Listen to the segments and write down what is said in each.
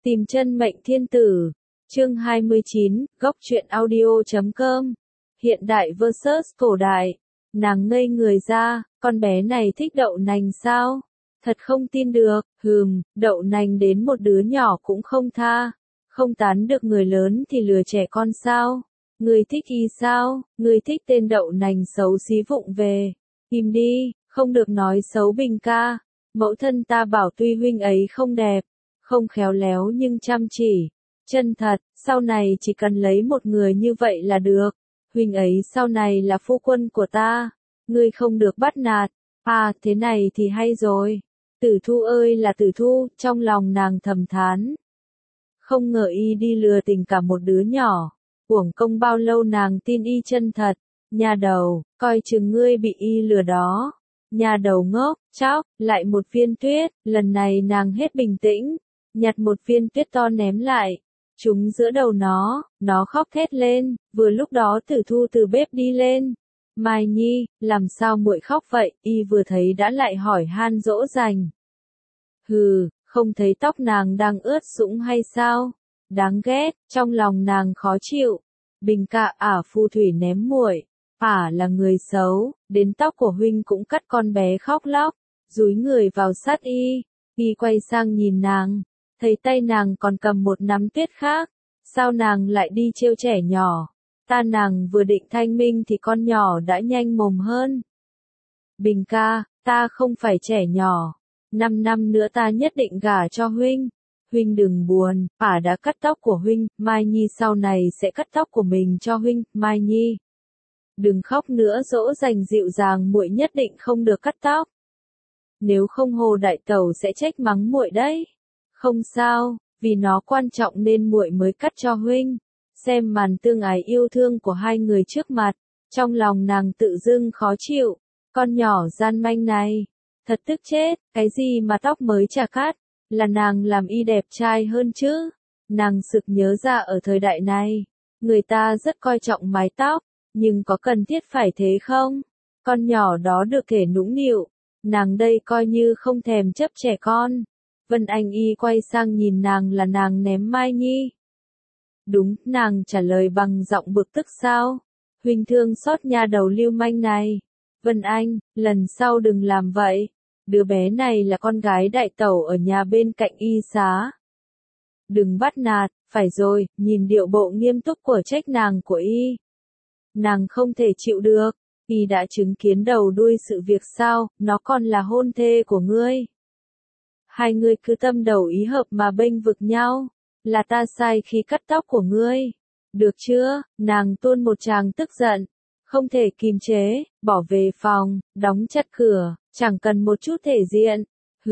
Tìm chân mệnh thiên tử. Chương 29, góc truyện audio.com. Hiện đại vs cổ đại. Nàng ngây người ra, con bé này thích đậu nành sao? Thật không tin được, đậu nành đến một đứa nhỏ cũng không tha. Không tán được người lớn thì lừa trẻ con sao? Người thích y sao? Người thích tên đậu nành xấu xí vụng về. Im đi, không được nói xấu Bình ca. Mẫu thân ta bảo tuy huynh ấy không đẹp, không khéo léo nhưng chăm chỉ, chân thật, sau này chỉ cần lấy một người như vậy là được. Huynh ấy sau này là phu quân của ta, ngươi không được bắt nạt. À, thế này thì hay rồi. Tử Thu ơi là Tử Thu, trong lòng nàng thầm thán. Không ngờ y đi lừa tình cả một đứa nhỏ. Uổng công bao lâu nàng tin y chân thật. Nhà đầu, coi chừng ngươi bị y lừa đó. Nhà đầu ngốc, chóc, lại một viên tuyết, lần này nàng hết bình tĩnh, nhặt một viên tuyết to ném lại, trúng giữa đầu nó khóc thét lên, vừa lúc đó Tử Thu từ bếp đi lên. Mai Nhi, làm sao muội khóc vậy? Y vừa thấy đã lại hỏi han dỗ dành. Không thấy tóc nàng đang ướt sũng hay sao? Đáng ghét, trong lòng nàng khó chịu. Bình ca phù thủy ném muội. Là người xấu, đến tóc của huynh cũng cắt, con bé khóc lóc, dúi người vào sát y. Y quay sang nhìn nàng, thấy tay nàng còn cầm một nắm tuyết khác. Sao nàng lại đi trêu trẻ nhỏ? Nàng vừa định thanh minh thì con nhỏ đã nhanh mồm hơn. Bình ca, ta không phải trẻ nhỏ. 5 năm nữa ta nhất định gả cho huynh. Huynh đừng buồn, đã cắt tóc của huynh, Mai Nhi sau này sẽ cắt tóc của mình cho huynh. Mai Nhi, đừng khóc nữa, dỗ dành dịu dàng, muội nhất định không được cắt tóc. Nếu không Hồ đại tẩu sẽ trách mắng muội đấy. Không sao, vì nó quan trọng nên muội mới cắt cho huynh. Xem màn tương ái yêu thương của hai người trước mặt, trong lòng nàng tự dưng khó chịu. Con nhỏ gian manh này, thật tức chết, cái gì mà tóc mới chả cắt, là nàng làm y đẹp trai hơn chứ. Nàng sực nhớ ra ở thời đại này, người ta rất coi trọng mái tóc. Nhưng có cần thiết phải thế không? Con nhỏ đó được thể nũng nịu, nàng đây coi như không thèm chấp trẻ con. Vân Anh Y quay sang nhìn nàng là nàng ném Mai Nhi. Đúng, nàng trả lời bằng giọng bực tức sao? Huynh thương xót nha đầu lưu manh này. Vân Anh, lần sau đừng làm vậy. Đứa bé này là con gái đại tẩu ở nhà bên cạnh y xá. Đừng bắt nạt, phải rồi, nhìn điệu bộ nghiêm túc của trách nàng của y. Nàng không thể chịu được, y đã chứng kiến đầu đuôi sự việc sao, nó còn là hôn thê của ngươi. Hai ngươi cứ tâm đầu ý hợp mà bênh vực nhau, là ta sai khi cắt tóc của ngươi. Được chưa? Nàng tuôn một tràng tức giận, không thể kìm chế, bỏ về phòng, đóng chặt cửa, chẳng cần một chút thể diện.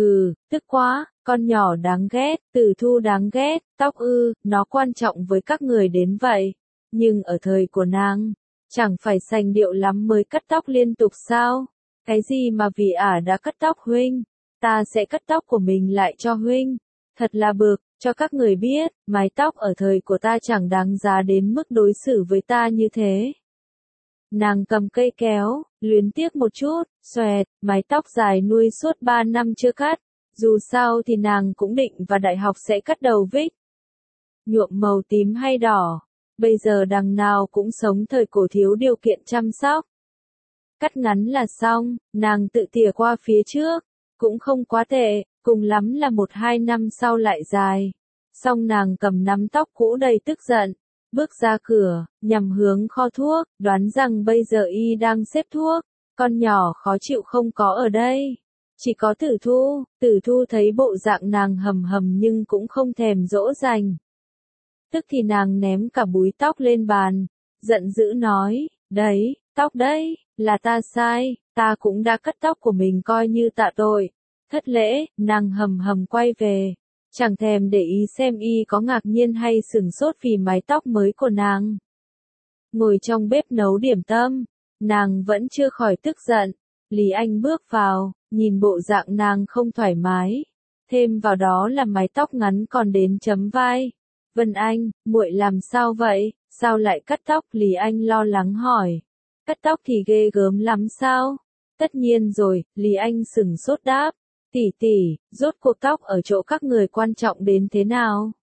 Tức quá, con nhỏ đáng ghét, Tử Thu đáng ghét, tóc nó quan trọng với các người đến vậy. Nhưng ở thời của nàng, chẳng phải sành điệu lắm mới cắt tóc liên tục sao? Cái gì mà vì đã cắt tóc huynh, ta sẽ cắt tóc của mình lại cho huynh. Thật là bực, cho các người biết, mái tóc ở thời của ta chẳng đáng giá đến mức đối xử với ta như thế. Nàng cầm cây kéo, luyến tiếc một chút, xoẹt, mái tóc dài nuôi suốt 3 năm chưa cắt. Dù sao thì nàng cũng định vào đại học sẽ cắt đầu vích. Nhuộm màu tím hay đỏ. Bây giờ đằng nào cũng sống thời cổ thiếu điều kiện chăm sóc. Cắt ngắn là xong, nàng tự tỉa qua phía trước, cũng không quá tệ, cùng lắm là 1-2 năm sau lại dài. Xong nàng cầm nắm tóc cũ đầy tức giận, bước ra cửa, nhằm hướng kho thuốc, đoán rằng bây giờ y đang xếp thuốc, con nhỏ khó chịu không có ở đây. Chỉ có Tử Thu thấy bộ dạng nàng hầm hầm nhưng cũng không thèm dỗ dành. Tức thì nàng ném cả búi tóc lên bàn, giận dữ nói, đấy, tóc đấy, là ta sai, ta cũng đã cắt tóc của mình coi như tạ tội. Thất lễ, nàng hầm hầm quay về, chẳng thèm để ý xem y có ngạc nhiên hay sửng sốt vì mái tóc mới của nàng. Ngồi trong bếp nấu điểm tâm, nàng vẫn chưa khỏi tức giận. Lý Anh bước vào, nhìn bộ dạng nàng không thoải mái, thêm vào đó là mái tóc ngắn còn đến chấm vai. Vân Anh, muội làm sao vậy? Sao lại cắt tóc? Lý Anh lo lắng hỏi. Cắt tóc thì ghê gớm lắm sao? Tất nhiên rồi, Lý Anh sửng sốt đáp. Tỷ tỷ, rốt cuộc tóc ở chỗ các người quan trọng đến thế nào?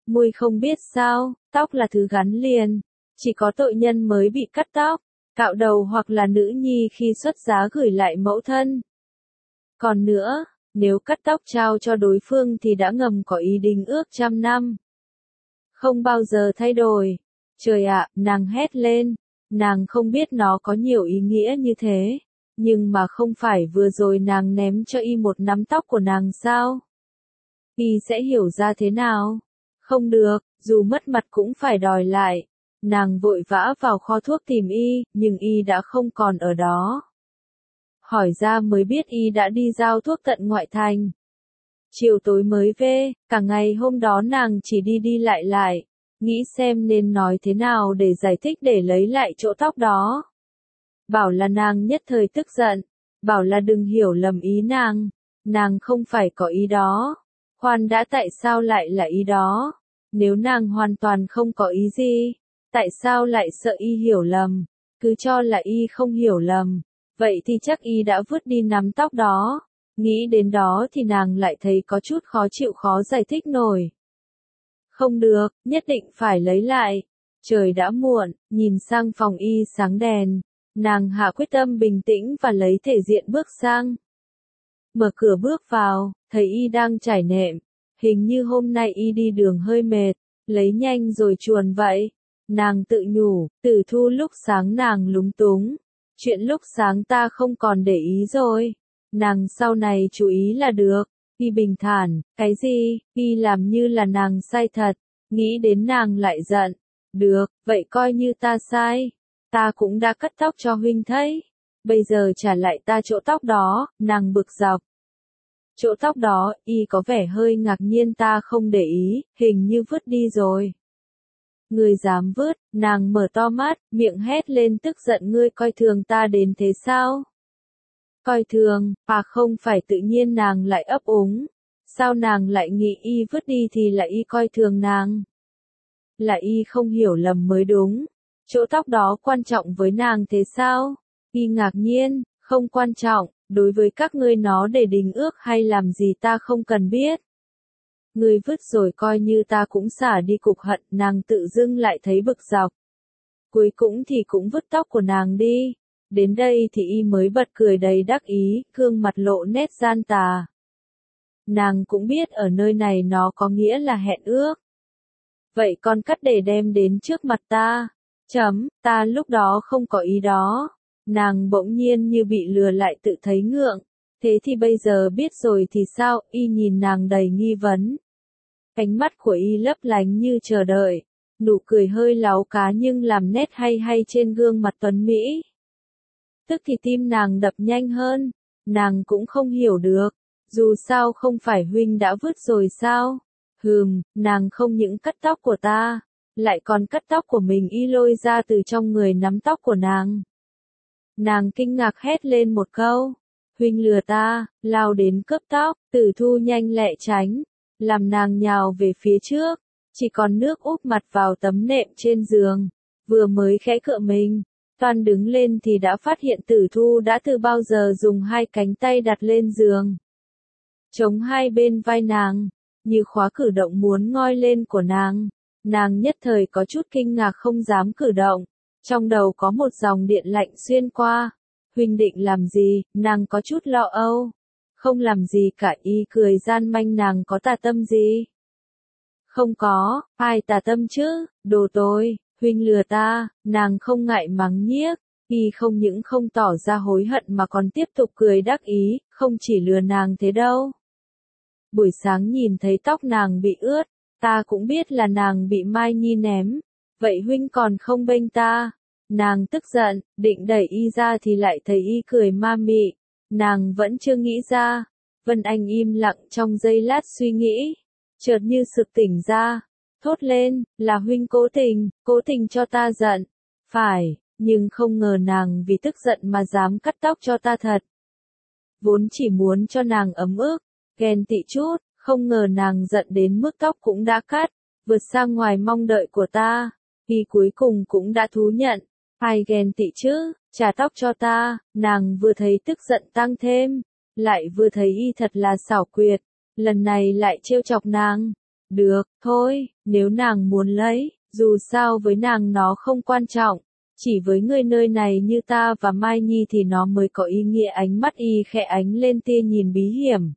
Mùi không biết sao, tóc là thứ gắn liền. Chỉ có tội nhân mới bị cắt tóc, cạo đầu hoặc là nữ nhi khi xuất giá gửi lại mẫu thân. Còn nữa, nếu cắt tóc trao cho đối phương thì đã ngầm có ý đính ước 100 năm. Không bao giờ thay đổi. Trời ạ, nàng hét lên. Nàng không biết nó có nhiều ý nghĩa như thế. Nhưng mà không phải vừa rồi nàng ném cho y một nắm tóc của nàng sao? Y sẽ hiểu ra thế nào? Không được, dù mất mặt cũng phải đòi lại. Nàng vội vã vào kho thuốc tìm y, nhưng y đã không còn ở đó. Hỏi ra mới biết y đã đi giao thuốc tận ngoại thành. Chiều tối mới về, cả ngày hôm đó nàng chỉ đi đi lại, nghĩ xem nên nói thế nào để giải thích để lấy lại chỗ tóc đó. Bảo là nàng nhất thời tức giận, bảo là đừng hiểu lầm ý nàng không phải có ý đó. Khoan đã, tại sao lại là ý đó? Nếu nàng hoàn toàn không có ý gì, tại sao lại sợ y hiểu lầm? Cứ cho là y không hiểu lầm, vậy thì chắc y đã vứt đi nắm tóc đó. Nghĩ đến đó thì nàng lại thấy có chút khó chịu, khó giải thích nổi. Không được, nhất định phải lấy lại. Trời đã muộn, nhìn sang phòng y sáng đèn. Nàng hạ quyết tâm bình tĩnh và lấy thể diện bước sang. Mở cửa bước vào, thấy y đang trải nệm. Hình như hôm nay y đi đường hơi mệt, lấy nhanh rồi chuồn vậy. Nàng tự nhủ, Tử Thu lúc sáng nàng lúng túng. Chuyện lúc sáng ta không còn để ý rồi. Nàng sau này chú ý là được. Y bình thản, cái gì, y làm như là nàng sai thật. Nghĩ đến nàng lại giận. Được, vậy coi như ta sai. Ta cũng đã cắt tóc cho huynh thấy. Bây giờ trả lại ta chỗ tóc đó, nàng bực dọc. Chỗ tóc đó, y có vẻ hơi ngạc nhiên, ta không để ý, hình như vứt đi rồi. Ngươi dám vứt, nàng mở to mắt, miệng hét lên tức giận, ngươi coi thường ta đến thế sao? Coi thường, không phải, tự nhiên nàng lại ấp úng. Sao nàng lại nghĩ y vứt đi thì là y coi thường nàng? Là y không hiểu lầm mới đúng. Chỗ tóc đó quan trọng với nàng thế sao? Y ngạc nhiên, không quan trọng, đối với các ngươi nó để đính ước hay làm gì ta không cần biết. Ngươi vứt rồi coi như ta cũng xả đi cục hận, nàng tự dưng lại thấy bực dọc. Cuối cùng thì cũng vứt tóc của nàng đi. Đến đây thì y mới bật cười đầy đắc ý, gương mặt lộ nét gian tà. Nàng cũng biết ở nơi này nó có nghĩa là hẹn ước. Vậy con cắt để đem đến trước mặt ta. Ta lúc đó không có ý đó. Nàng bỗng nhiên như bị lừa lại, tự thấy ngượng. Thế thì bây giờ biết rồi thì sao? Y nhìn nàng đầy nghi vấn. Ánh mắt của y lấp lánh như chờ đợi. Nụ cười hơi láu cá nhưng làm nét hay hay trên gương mặt tuấn Mỹ. Tức thì tim nàng đập nhanh hơn. Nàng cũng không hiểu được. Dù sao không phải huynh đã vứt rồi sao? Nàng không những cắt tóc của ta, lại còn cắt tóc của mình. Y lôi ra từ trong người nắm tóc của nàng. Nàng kinh ngạc hét lên một câu. Huynh lừa ta, lao đến cướp tóc. Tử Thu nhanh lẹ tránh, làm nàng nhào về phía trước. Chỉ còn nước úp mặt vào tấm nệm trên giường. Vừa mới khẽ cựa mình, toan đứng lên thì đã phát hiện Tử Thu đã từ bao giờ dùng hai cánh tay đặt lên giường, chống hai bên vai nàng, như khóa cử động muốn ngoi lên của nàng. Nàng nhất thời có chút kinh ngạc không dám cử động. Trong đầu có một dòng điện lạnh xuyên qua. Huynh định làm gì? Nàng có chút lo âu. Không làm gì cả, y cười gian manh. Nàng có tà tâm gì? Không có, ai tà tâm chứ? Đồ tôi, huynh lừa ta. Nàng không ngại mắng nhiếc. Y không những không tỏ ra hối hận mà còn tiếp tục cười đắc ý, không chỉ lừa nàng thế đâu. Buổi sáng nhìn thấy tóc nàng bị ướt, ta cũng biết là nàng bị Mai Nhi ném. Vậy huynh còn không bênh ta? Nàng tức giận, định đẩy y ra thì lại thấy y cười ma mị. Nàng vẫn chưa nghĩ ra. Vân Anh im lặng trong giây lát suy nghĩ. Chợt như sực tỉnh ra. Thốt lên, là huynh cố tình cho ta giận. Phải, nhưng không ngờ nàng vì tức giận mà dám cắt tóc cho ta thật. Vốn chỉ muốn cho nàng ấm ức, ghen tị chút, không ngờ nàng giận đến mức tóc cũng đã cắt, vượt sang ngoài mong đợi của ta. Y cuối cùng cũng đã thú nhận. Ai ghen tị chứ, trả tóc cho ta. Nàng vừa thấy tức giận tăng thêm, lại vừa thấy y thật là xảo quyệt, lần này lại trêu chọc nàng. Được, thôi, nếu nàng muốn lấy, dù sao với nàng nó không quan trọng. Chỉ với người nơi này như ta và Mai Nhi thì nó mới có ý nghĩa. Ánh mắt y khẽ ánh lên tia nhìn bí hiểm.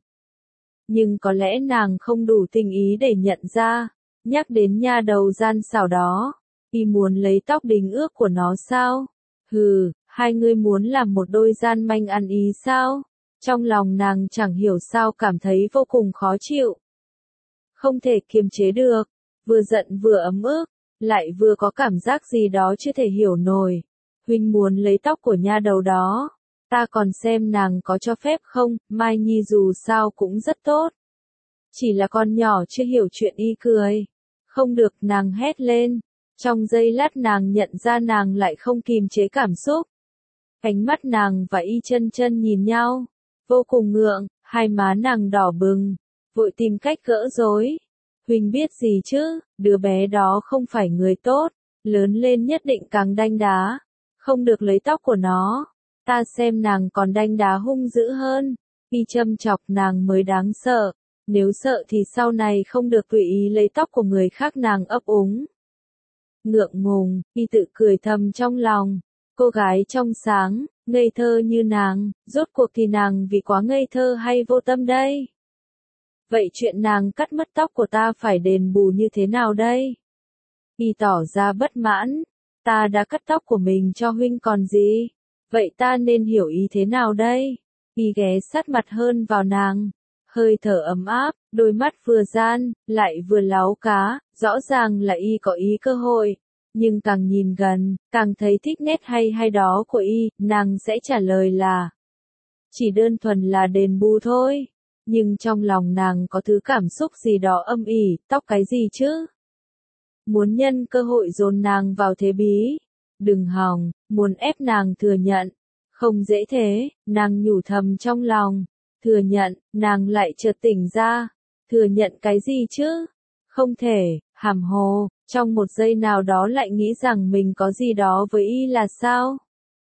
Nhưng có lẽ nàng không đủ tình ý để nhận ra. Nhắc đến nha đầu gian xảo đó, y muốn lấy tóc đính ước của nó sao? Hừ, hai người muốn làm một đôi gian manh ăn ý sao? Trong lòng nàng chẳng hiểu sao cảm thấy vô cùng khó chịu. Không thể kiềm chế được, vừa giận vừa ấm ức, lại vừa có cảm giác gì đó chưa thể hiểu nổi. Huynh muốn lấy tóc của nha đầu đó, ta còn xem nàng có cho phép không. Mai Nhi dù sao cũng rất tốt. Chỉ là con nhỏ chưa hiểu chuyện y cười. Không được, nàng hét lên. Trong giây lát nàng nhận ra nàng lại không kìm chế cảm xúc. Ánh mắt nàng và y chân chân nhìn nhau, vô cùng ngượng, hai má nàng đỏ bừng, vội tìm cách gỡ rối. Huynh biết gì chứ, đứa bé đó không phải người tốt, lớn lên nhất định càng đanh đá. Không được lấy tóc của nó, ta xem nàng còn đanh đá hung dữ hơn. Y châm chọc nàng mới đáng sợ, nếu sợ thì sau này không được tùy ý lấy tóc của người khác. Nàng ấp úng. Ngượng ngùng, y tự cười thầm trong lòng. Cô gái trong sáng, ngây thơ như nàng, rốt cuộc thì nàng vì quá ngây thơ hay vô tâm đây? Vậy chuyện nàng cắt mất tóc của ta phải đền bù như thế nào đây? Y tỏ ra bất mãn. Ta đã cắt tóc của mình cho huynh còn gì? Vậy ta nên hiểu ý thế nào đây? Y ghé sát mặt hơn vào nàng. Hơi thở ấm áp, đôi mắt vừa gian, lại vừa láu cá, rõ ràng là y có ý cơ hội. Nhưng càng nhìn gần, càng thấy thích nét hay đó của y. Nàng sẽ trả lời là chỉ đơn thuần là đền bù thôi. Nhưng trong lòng nàng có thứ cảm xúc gì đó âm ỉ. Tóc cái gì chứ? Muốn nhân cơ hội dồn nàng vào thế bí. Đừng hòng, muốn ép nàng thừa nhận. Không dễ thế, nàng nhủ thầm trong lòng. Thừa nhận, nàng lại chợt tỉnh ra. Thừa nhận cái gì chứ? Không thể, hàm hồ, trong một giây nào đó lại nghĩ rằng mình có gì đó với y là sao?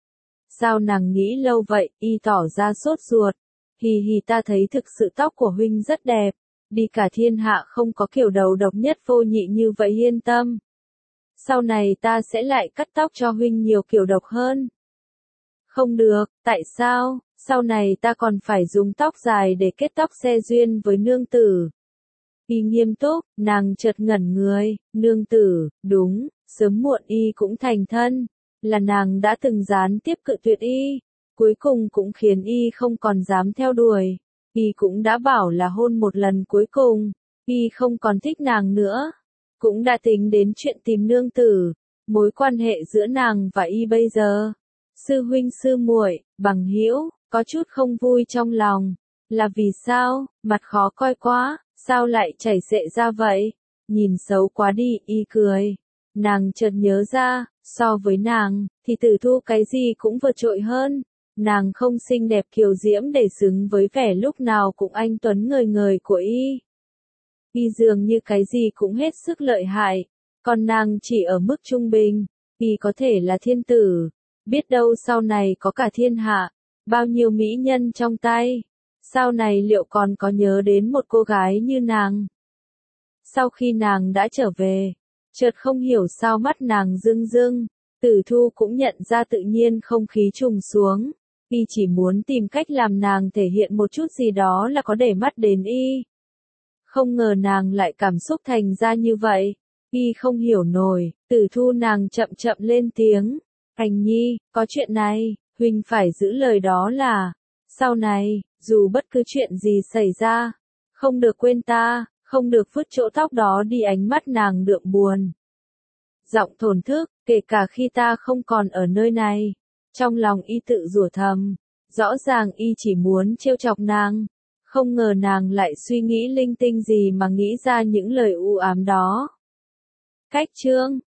Sao nàng nghĩ lâu vậy? Y tỏ ra sốt ruột. Hì hì, ta thấy thực sự tóc của huynh rất đẹp. Đi cả thiên hạ không có kiểu đầu độc nhất vô nhị như vậy, yên tâm. Sau này ta sẽ lại cắt tóc cho huynh nhiều kiểu độc hơn. Không được, tại sao? Sau này ta còn phải dùng tóc dài để kết tóc xe duyên với nương tử. Y nghiêm túc, nàng chợt ngẩn người. Nương tử, đúng, sớm muộn y cũng thành thân. Là nàng đã từng gián tiếp cự tuyệt y. Cuối cùng cũng khiến y không còn dám theo đuổi. Y cũng đã bảo là hôn một lần cuối cùng. Y không còn thích nàng nữa. Cũng đã tính đến chuyện tìm nương tử. Mối quan hệ giữa nàng và y bây giờ, sư huynh sư muội, bằng hữu, có chút không vui trong lòng. Là vì sao? Mặt khó coi quá, sao lại chảy xệ ra vậy? Nhìn xấu quá đi. Y cười. Nàng chợt nhớ ra, so với nàng, thì Tử Thu cái gì cũng vượt trội hơn. Nàng không xinh đẹp kiều diễm để xứng với vẻ lúc nào cũng anh tuấn ngời ngời của y. Y dường như cái gì cũng hết sức lợi hại, còn nàng chỉ ở mức trung bình. Y có thể là thiên tử, biết đâu sau này có cả thiên hạ, bao nhiêu mỹ nhân trong tay. Sau này liệu còn có nhớ đến một cô gái như nàng? Sau khi nàng đã trở về, chợt không hiểu sao mắt nàng rưng rưng. Tử Thu cũng nhận ra tự nhiên không khí trùng xuống. Y chỉ muốn tìm cách làm nàng thể hiện một chút gì đó là có để mắt đến y. Không ngờ nàng lại cảm xúc thành ra như vậy. Y không hiểu nổi. Tử Thu nàng chậm chậm lên tiếng. Hành nhi, có chuyện này, huynh phải giữ lời đó là, sau này, dù bất cứ chuyện gì xảy ra, không được quên ta, không được vứt chỗ tóc đó đi. Ánh mắt nàng đượm buồn, giọng thổn thức, kể cả khi ta không còn ở nơi này. Trong lòng y tự rủa thầm, rõ ràng y chỉ muốn trêu chọc nàng, không ngờ nàng lại suy nghĩ linh tinh gì mà nghĩ ra những lời u ám đó. Cách chương